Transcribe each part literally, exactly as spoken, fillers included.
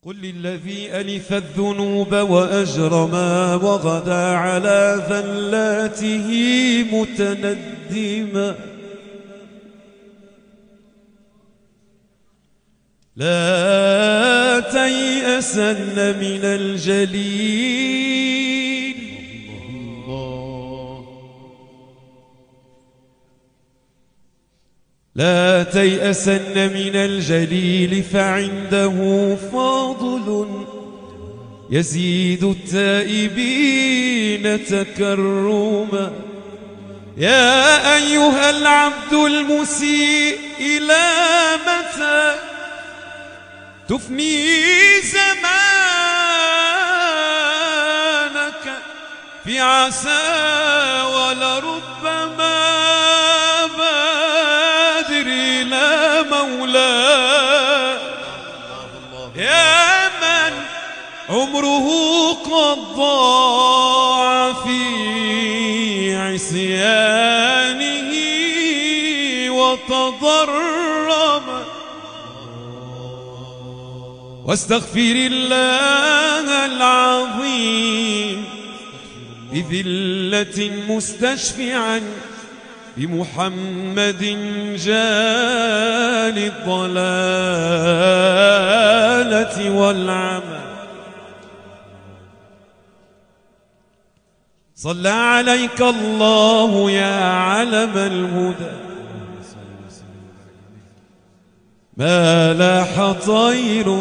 قل للذي ألف الذنوب وأجرما وغدا على ذلاته متندما لا تيأسن من الجليل لا تيأسن من الجليل فعنده فاضل يزيد التائبين تكرما يا أيها العبد المسيء إلى متى تفني زمانك في عسى ولربما بادر إلى مولاه يا من عمره قد ضاع في عصيانه وتضرم واستغفر الله العظيم بذلة مستشفعا بمحمد جال الضلالة والعمى صلى عليك الله يا علم الهدى ما لاح طير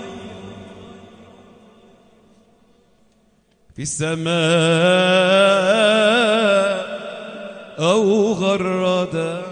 في السماء أو غردا